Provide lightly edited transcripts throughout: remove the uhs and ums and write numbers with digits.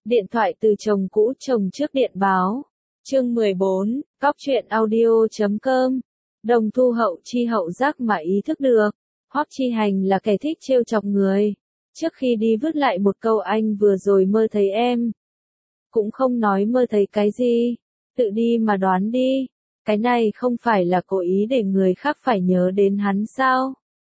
Điện thoại từ chồng cũ chồng trước điện báo. Chương 14, Cóc truyện audio.com. Đồng Thu hậu chi hậu giác mà ý thức được. Hoắc Chi Hành là kẻ thích trêu chọc người. Trước khi đi vứt lại một câu anh vừa rồi mơ thấy em. Cũng không nói mơ thấy cái gì. Tự đi mà đoán đi. Cái này không phải là cố ý để người khác phải nhớ đến hắn sao?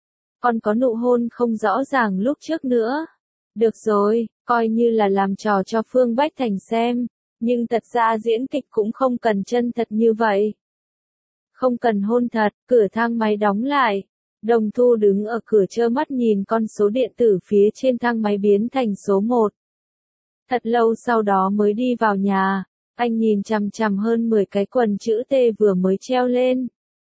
Còn có nụ hôn không rõ ràng lúc trước nữa. Được rồi, coi như là làm trò cho Phương Bách Thành xem. Nhưng thật ra diễn kịch cũng không cần chân thật như vậy. Không cần hôn thật, cửa thang máy đóng lại. Đồng Thu đứng ở cửa trơ mắt nhìn con số điện tử phía trên thang máy biến thành số 1. Thật lâu sau đó mới đi vào nhà, anh nhìn chằm chằm hơn 10 cái quần chữ T vừa mới treo lên.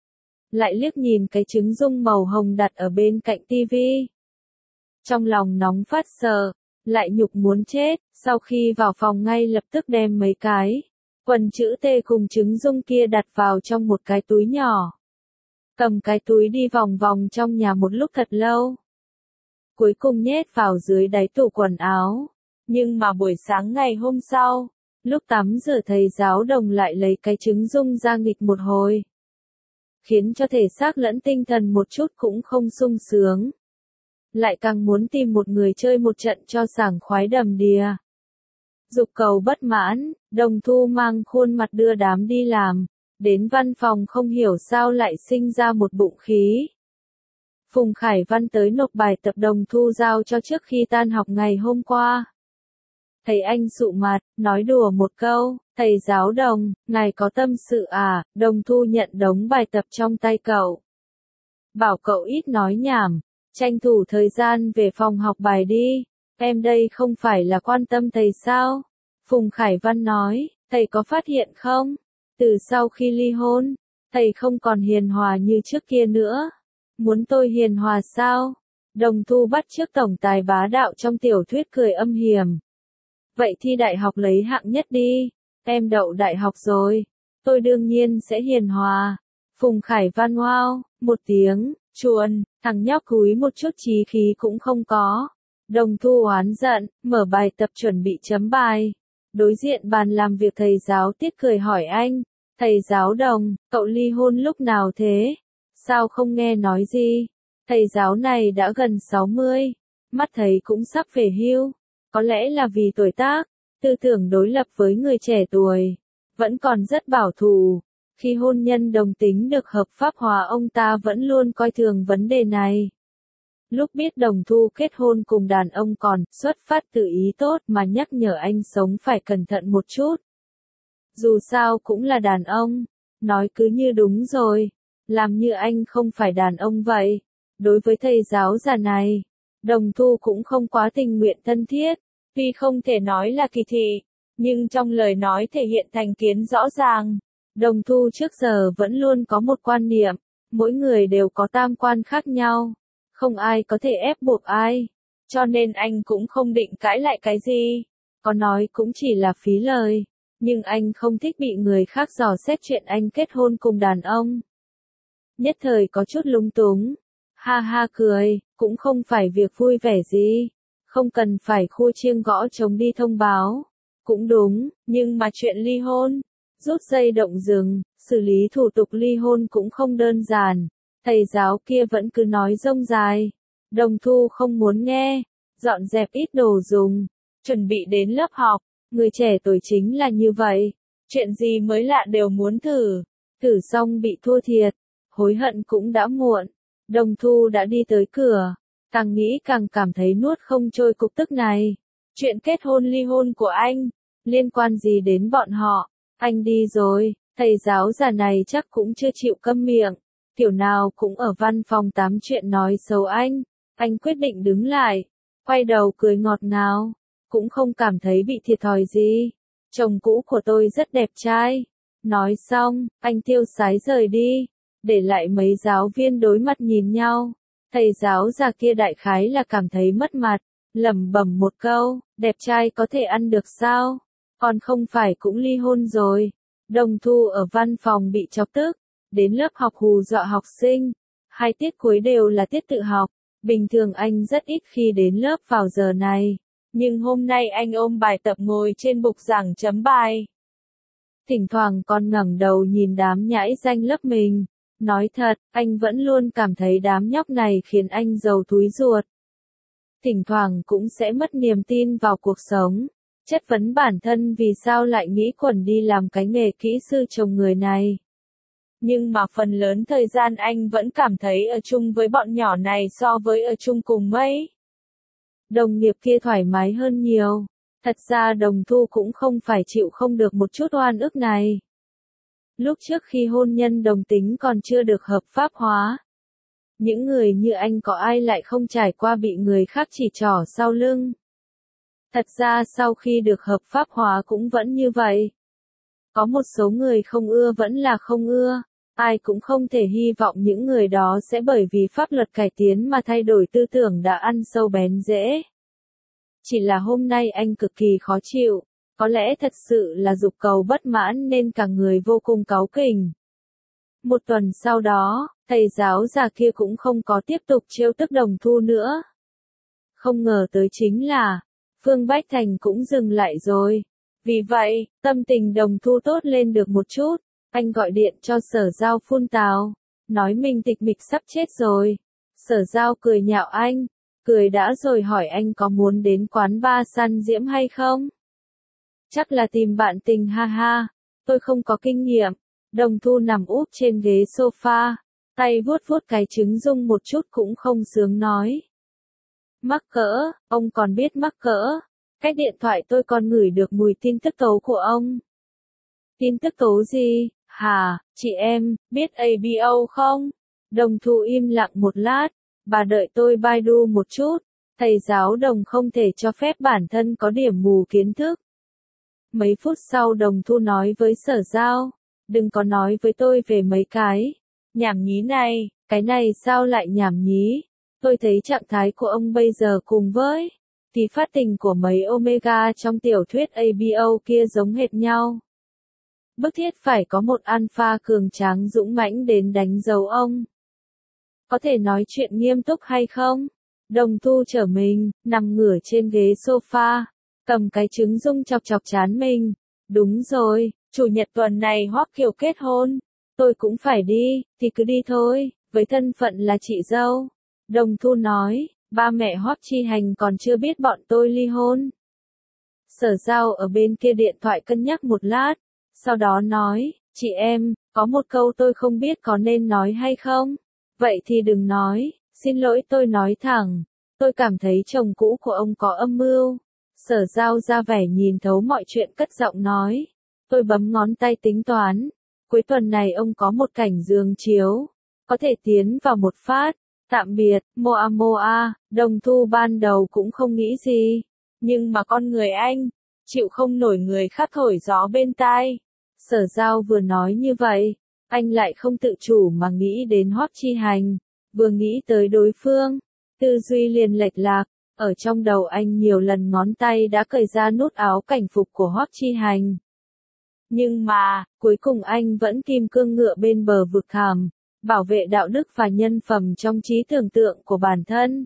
Lại liếc nhìn cái trứng dung màu hồng đặt ở bên cạnh tivi. Trong lòng nóng phát sợ, lại nhục muốn chết, sau khi vào phòng ngay lập tức đem mấy cái quần chữ T cùng trứng dung kia đặt vào trong một cái túi nhỏ. Cầm cái túi đi vòng vòng trong nhà một lúc thật lâu. Cuối cùng nhét vào dưới đáy tủ quần áo. Nhưng mà buổi sáng ngày hôm sau, lúc tắm rửa thầy giáo Đồng lại lấy cái trứng dung ra nghịch một hồi. Khiến cho thể xác lẫn tinh thần một chút cũng không sung sướng. Lại càng muốn tìm một người chơi một trận cho sảng khoái đầm đìa. Dục cầu bất mãn, Đồng Thu mang khuôn mặt đưa đám đi làm. Đến văn phòng không hiểu sao lại sinh ra một bụng khí. Phùng Khải Văn tới nộp bài tập Đồng Thu giao cho trước khi tan học ngày hôm qua. Thấy anh sụ mặt, nói đùa một câu, thầy giáo Đồng, ngài có tâm sự à? Đồng Thu nhận đống bài tập trong tay cậu. Bảo cậu ít nói nhảm, tranh thủ thời gian về phòng học bài đi, em đây không phải là quan tâm thầy sao? Phùng Khải Văn nói, thầy có phát hiện không? Từ sau khi ly hôn, thầy không còn hiền hòa như trước kia nữa. Muốn tôi hiền hòa sao? Đồng Thu bắt chước tổng tài bá đạo trong tiểu thuyết cười âm hiểm. Vậy thi đại học lấy hạng nhất đi, em đậu đại học rồi, tôi đương nhiên sẽ hiền hòa. Phùng Khải Văn wow, một tiếng, chuồn, thằng nhóc cúi một chút chí khí cũng không có. Đồng Thu oán giận, mở bài tập chuẩn bị chấm bài. Đối diện bàn làm việc thầy giáo Tiết cười hỏi anh, thầy giáo Đồng, cậu ly hôn lúc nào thế? Sao không nghe nói gì? Thầy giáo này đã gần 60, mắt thấy cũng sắp về hưu. Có lẽ là vì tuổi tác, tư tưởng đối lập với người trẻ tuổi, vẫn còn rất bảo thủ. Khi hôn nhân đồng tính được hợp pháp hóa ông ta vẫn luôn coi thường vấn đề này. Lúc biết Đồng Thu kết hôn cùng đàn ông còn xuất phát từ ý tốt mà nhắc nhở anh sống phải cẩn thận một chút. Dù sao cũng là đàn ông, nói cứ như đúng rồi, làm như anh không phải đàn ông vậy. Đối với thầy giáo già này, Đồng Thu cũng không quá tình nguyện thân thiết, tuy không thể nói là kỳ thị, nhưng trong lời nói thể hiện thành kiến rõ ràng. Đồng Thu trước giờ vẫn luôn có một quan niệm, mỗi người đều có tam quan khác nhau, không ai có thể ép buộc ai, cho nên anh cũng không định cãi lại cái gì, có nói cũng chỉ là phí lời, nhưng anh không thích bị người khác dò xét chuyện anh kết hôn cùng đàn ông. Nhất thời có chút lúng túng, ha ha cười, cũng không phải việc vui vẻ gì, không cần phải khua chiêng gõ trống đi thông báo, cũng đúng, nhưng mà chuyện ly hôn, rút dây động rừng, xử lý thủ tục ly hôn cũng không đơn giản. Thầy giáo kia vẫn cứ nói rông dài. Đồng Thu không muốn nghe, dọn dẹp ít đồ dùng, chuẩn bị đến lớp học. Người trẻ tuổi chính là như vậy, chuyện gì mới lạ đều muốn thử. Thử xong bị thua thiệt, hối hận cũng đã muộn. Đồng Thu đã đi tới cửa, càng nghĩ càng cảm thấy nuốt không trôi cục tức này. Chuyện kết hôn ly hôn của anh, liên quan gì đến bọn họ? Anh đi rồi, thầy giáo già này chắc cũng chưa chịu câm miệng. Kiểu nào cũng ở văn phòng tám chuyện nói xấu anh quyết định đứng lại, quay đầu cười ngọt ngào, cũng không cảm thấy bị thiệt thòi gì. Chồng cũ của tôi rất đẹp trai. Nói xong, anh tiêu sái rời đi, để lại mấy giáo viên đối mặt nhìn nhau. Thầy giáo già kia đại khái là cảm thấy mất mặt, lẩm bẩm một câu, đẹp trai có thể ăn được sao? Còn không phải cũng ly hôn rồi. Đồng Thu ở văn phòng bị chọc tức. Đến lớp học hù dọa học sinh, 2 tiết cuối đều là tiết tự học, bình thường anh rất ít khi đến lớp vào giờ này, Nhưng hôm nay anh ôm bài tập ngồi trên bục giảng chấm bài. Thỉnh thoảng còn ngẩng đầu nhìn đám nhãi ranh lớp mình. Nói thật, anh vẫn luôn cảm thấy đám nhóc này khiến anh giàu túi ruột. Thỉnh thoảng cũng sẽ mất niềm tin vào cuộc sống. Chất vấn bản thân vì sao lại nghĩ quẩn đi làm cái nghề kỹ sư trồng người này. Nhưng mà phần lớn thời gian anh vẫn cảm thấy ở chung với bọn nhỏ này so với ở chung cùng mấy đồng nghiệp kia thoải mái hơn nhiều. Thật ra Đồng Thu cũng không phải chịu không được một chút oan ức này. Lúc trước khi hôn nhân đồng tính còn chưa được hợp pháp hóa, những người như anh có ai lại không trải qua bị người khác chỉ trỏ sau lưng. Thật ra sau khi được hợp pháp hóa cũng vẫn như vậy. Có một số người không ưa vẫn là không ưa, ai cũng không thể hy vọng những người đó sẽ bởi vì pháp luật cải tiến mà thay đổi tư tưởng đã ăn sâu bén rễ. Chỉ là hôm nay anh cực kỳ khó chịu, có lẽ thật sự là dục cầu bất mãn nên cả người vô cùng cáu kỉnh. Một tuần sau đó, thầy giáo già kia cũng không có tiếp tục trêu tức Đồng Thu nữa. Không ngờ tới chính là, Phương Bách Thành cũng dừng lại rồi. Vì vậy, tâm tình Đồng Thu tốt lên được một chút, anh gọi điện cho Sở Giao phun tào, nói mình tịch mịch sắp chết rồi. Sở Giao cười nhạo anh, cười đã rồi hỏi anh có muốn đến quán bar săn diễm hay không? Chắc là tìm bạn tình ha ha, tôi không có kinh nghiệm. Đồng Thu nằm úp trên ghế sofa, tay vuốt vuốt cái trứng rung một chút cũng không sướng nói. Mắc cỡ, ông còn biết mắc cỡ. Cách điện thoại tôi còn ngửi được mùi tin tức tố của ông. Tin tức tố gì, hả, chị em, biết ABO không? Đồng Thu im lặng một lát, bà đợi tôi Baidu một chút, thầy giáo Đồng không thể cho phép bản thân có điểm mù kiến thức. Mấy phút sau Đồng Thu nói với Sở Giao, đừng có nói với tôi về mấy cái nhảm nhí này, cái này sao lại nhảm nhí? Tôi thấy trạng thái của ông bây giờ cùng với tí phát tình của mấy Omega trong tiểu thuyết ABO kia giống hệt nhau. Bức thiết phải có một alpha cường tráng dũng mãnh đến đánh dấu ông. Có thể nói chuyện nghiêm túc hay không? Đồng Thu trở mình, nằm ngửa trên ghế sofa, cầm cái trứng rung chọc chọc trán mình. Đúng rồi, chủ nhật tuần này Hoắc Kiều kết hôn. Tôi cũng phải đi, thì cứ đi thôi, với thân phận là chị dâu. Đồng Thu nói, ba mẹ Hoắc Chi Hành còn chưa biết bọn tôi ly hôn. Sở Giao ở bên kia điện thoại cân nhắc một lát, sau đó nói, chị em, có một câu tôi không biết có nên nói hay không? Vậy thì đừng nói, xin lỗi tôi nói thẳng, tôi cảm thấy chồng cũ của ông có âm mưu. Sở Giao ra vẻ nhìn thấu mọi chuyện cất giọng nói, tôi bấm ngón tay tính toán, cuối tuần này ông có một cảnh giường chiếu, có thể tiến vào một phát. Tạm biệt, Moa Moa. Đồng Thu ban đầu cũng không nghĩ gì, nhưng mà con người anh, chịu không nổi người khác thổi gió bên tai. Sở Giao vừa nói như vậy, anh lại không tự chủ mà nghĩ đến Hoắc Chi Hành, vừa nghĩ tới đối phương, tư duy liền lệch lạc, ở trong đầu anh nhiều lần ngón tay đã cởi ra nút áo cảnh phục của Hoắc Chi Hành. Nhưng mà, cuối cùng anh vẫn kim cương ngựa bên bờ vực thẳm, bảo vệ đạo đức và nhân phẩm trong trí tưởng tượng của bản thân.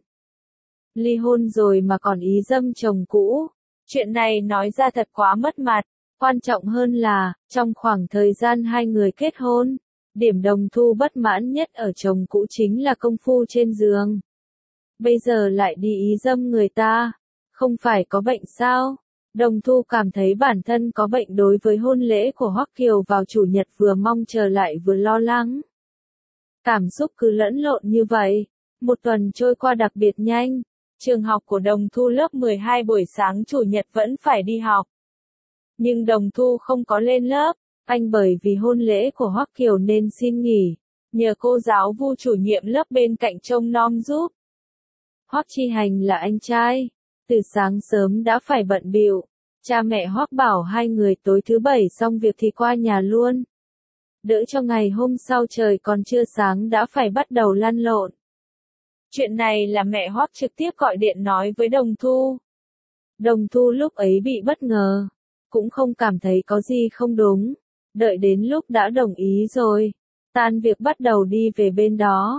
Ly hôn rồi mà còn ý dâm chồng cũ. Chuyện này nói ra thật quá mất mặt. Quan trọng hơn là, trong khoảng thời gian hai người kết hôn, điểm Đồng Thu bất mãn nhất ở chồng cũ chính là công phu trên giường. Bây giờ lại đi ý dâm người ta. Không phải có bệnh sao? Đồng Thu cảm thấy bản thân có bệnh đối với hôn lễ của Hoắc Kiều vào chủ nhật, vừa mong chờ lại vừa lo lắng. Cảm xúc cứ lẫn lộn như vậy. Một tuần trôi qua đặc biệt nhanh. Trường học của Đồng Thu lớp 12 buổi sáng chủ nhật vẫn phải đi học. Nhưng Đồng Thu không có lên lớp. Anh bởi vì hôn lễ của Hoắc Kiều nên xin nghỉ. Nhờ cô giáo Vu chủ nhiệm lớp bên cạnh trông nom giúp. Hoắc Chi Hành là anh trai. Từ sáng sớm đã phải bận bịu. Cha mẹ Hoắc bảo hai người tối thứ bảy xong việc thì qua nhà luôn. Đỡ cho ngày hôm sau trời còn chưa sáng đã phải bắt đầu lăn lộn. Chuyện này là mẹ Hoắc trực tiếp gọi điện nói với Đồng Thu. Đồng Thu lúc ấy bị bất ngờ, cũng không cảm thấy có gì không đúng. Đợi đến lúc đã đồng ý rồi, tan việc bắt đầu đi về bên đó.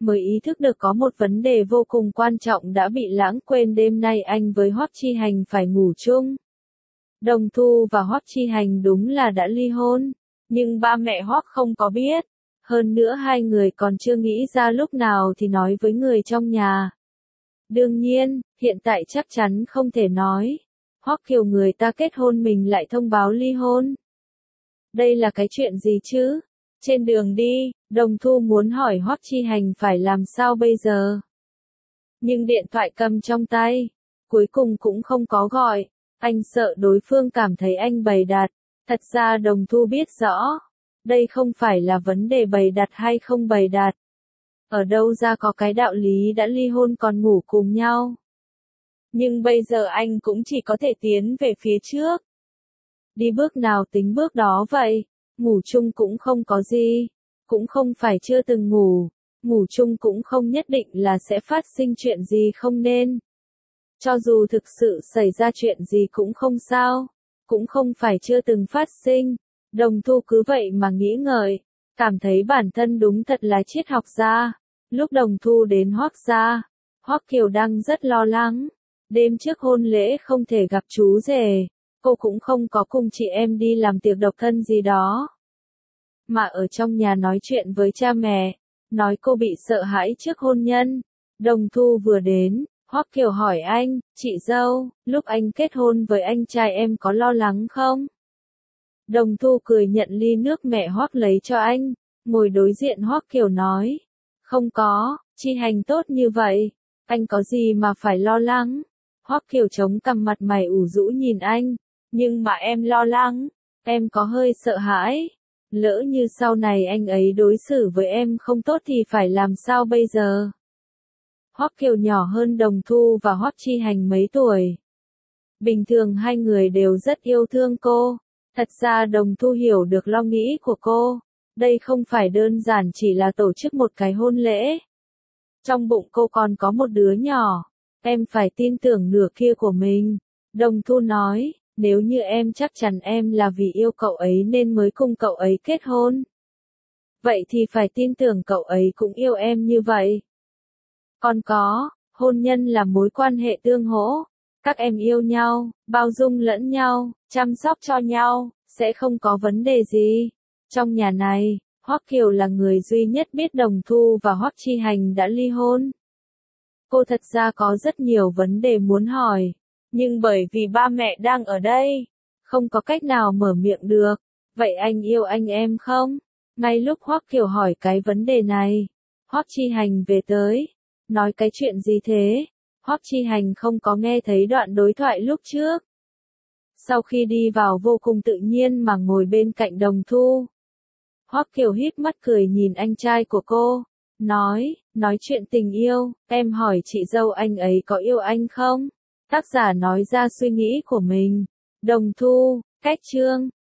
mới ý thức được có một vấn đề vô cùng quan trọng đã bị lãng quên. Đêm nay anh với Hoắc Chi Hành phải ngủ chung. Đồng Thu và Hoắc Chi Hành đúng là đã ly hôn, nhưng ba mẹ Hoắc không có biết. Hơn nữa hai người còn chưa nghĩ ra lúc nào thì nói với người trong nhà. Đương nhiên, hiện tại chắc chắn không thể nói. Hoắc Kiều người ta kết hôn mình lại thông báo ly hôn. Đây là cái chuyện gì chứ? Trên đường đi, Đồng Thu muốn hỏi Hoắc Chi Hành phải làm sao bây giờ. Nhưng điện thoại cầm trong tay, cuối cùng cũng không có gọi. Anh sợ đối phương cảm thấy anh bày đặt. Thật ra Đồng Thu biết rõ, đây không phải là vấn đề bày đặt hay không bày đặt. Ở đâu ra có cái đạo lý đã ly hôn còn ngủ cùng nhau. Nhưng bây giờ anh cũng chỉ có thể tiến về phía trước. Đi bước nào tính bước đó vậy, ngủ chung cũng không có gì, cũng không phải chưa từng ngủ chung cũng không nhất định là sẽ phát sinh chuyện gì không nên. Cho dù thực sự xảy ra chuyện gì cũng không sao, cũng không phải chưa từng phát sinh. Đồng Thu cứ vậy mà nghĩ ngợi, cảm thấy bản thân đúng thật là triết học gia. Lúc Đồng Thu đến Hoắc gia, Hoắc Kiều đang rất lo lắng. Đêm trước hôn lễ không thể gặp chú rể, cô cũng không có cùng chị em đi làm tiệc độc thân gì đó. Mà ở trong nhà nói chuyện với cha mẹ, nói cô bị sợ hãi trước hôn nhân. Đồng Thu vừa đến, Hoắc Kiều hỏi anh, chị dâu, lúc anh kết hôn với anh trai em có lo lắng không? Đồng Thu cười nhận ly nước mẹ Hoắc lấy cho anh, ngồi đối diện Hoắc Kiều nói, không có, Chi Hành tốt như vậy, anh có gì mà phải lo lắng. Hoắc Kiều chống cằm mặt mày ủ rũ nhìn anh, nhưng mà em lo lắng, em có hơi sợ hãi. Lỡ như sau này anh ấy đối xử với em không tốt thì phải làm sao bây giờ? Hoắc Kiều nhỏ hơn Đồng Thu và Hoắc Chi Hành mấy tuổi. Bình thường hai người đều rất yêu thương cô. Thật ra Đồng Thu hiểu được lo nghĩ của cô. Đây không phải đơn giản chỉ là tổ chức một cái hôn lễ. Trong bụng cô còn có một đứa nhỏ. Em phải tin tưởng nửa kia của mình. Đồng Thu nói, nếu như em chắc chắn em là vì yêu cậu ấy nên mới cùng cậu ấy kết hôn. Vậy thì phải tin tưởng cậu ấy cũng yêu em như vậy. Còn có, hôn nhân là mối quan hệ tương hỗ. Các em yêu nhau, bao dung lẫn nhau, chăm sóc cho nhau, sẽ không có vấn đề gì. Trong nhà này, Hoắc Kiều là người duy nhất biết Đồng Thu và Hoắc Chi Hành đã ly hôn. Cô thật ra có rất nhiều vấn đề muốn hỏi, nhưng bởi vì ba mẹ đang ở đây, không có cách nào mở miệng được. Vậy anh yêu anh em không? Ngay lúc Hoắc Kiều hỏi cái vấn đề này, Hoắc Chi Hành về tới, nói cái chuyện gì thế? Hoắc Chi Hành không có nghe thấy đoạn đối thoại lúc trước. Sau khi đi vào vô cùng tự nhiên mà ngồi bên cạnh Đồng Thu. Hoắc Kiều híp mắt cười nhìn anh trai của cô, nói chuyện tình yêu, em hỏi chị dâu anh ấy có yêu anh không? Tác giả nói ra suy nghĩ của mình. Đồng Thu, cách chương.